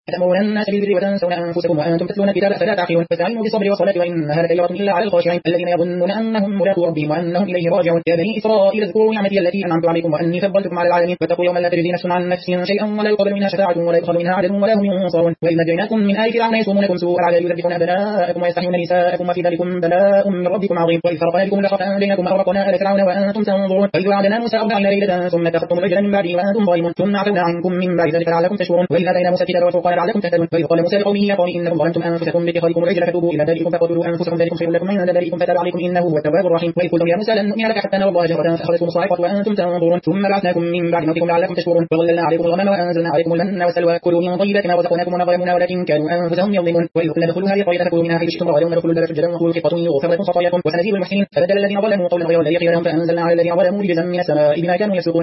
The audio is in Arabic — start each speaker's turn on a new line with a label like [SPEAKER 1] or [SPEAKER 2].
[SPEAKER 1] أتأمرون الناس بالبر وتنسون أنفسكم وأنتم تتلون الكتاب أفلا تعقلون فاستعينوا بالصبر والصلاة وإنها لكبيرة إلا على الخاشعين الذين يظنون أنهم ملاقو ربهم وأنهم إليه راجعون يا بني إسرائيل اذكروا نعمتي التي أنعمت عليكم وأني فضلتكم على العالمين واتقوا يوما لا تجزي نفس عن نفس شيئا ولا يقبل منها شفاعة ولا يؤخذ منها عدل ولا هم ينصرون وإذ نجيناكم من آل فرعون يسومونكم سوء العذاب يذبحون أبناءكم ويستحيون نساءكم وفي ذلكم بلاء من ربكم عظيم وإذ فرقنا بكم لخطأ بينكم وأغرقنا آل فرعون وأنتم تنظرون وإذ وعدنا موسى 40 ليلة ثم اتخذتم العجل من بعده وأنتم ظالمون ثم عفونا عنكم من بعد ذلك لعلكم تشكرون وإذ آتينا موسى الكتاب والفرقان لعلكم تهتدون وإذ قال موسى لقومه يا قوم إنكم ظلمتم أنفسكم باتخاذكم العجل فتوبوا إلى بارئكم فقتلوا أنفسكم ذلكم خير لكم عند بارئكم فتاب عليكم إنه هو التواب الرحيم وإذ قلتم يا موسى لن نؤمن لك حتى نرى الله جهرة فأخذتكم الصاعقة وأنتم تنظرون ثم بعثناكم من بعد موتكم لعلكم تشكرون وظللنا عليكم الغمام وأنزلنا عليكم المن والسلوى كلوا من طيبات ما رزقناكم وما ظلمونا ولكن كانوا أنفسهم يظلمون وإذ قلنا ادخلوا هذه القرية فكلوا منها حيث شئتم وغدوا ادخلوا الباب سجدا وقولوا حطة يغفر لكم خطاياكم وسنزيد المحسنين فبدل الذين ظلموا قولا غير الذي قيل لهم فأنزلنا على الذين ظلموا رجزا من السماء بما كانوا يفسقون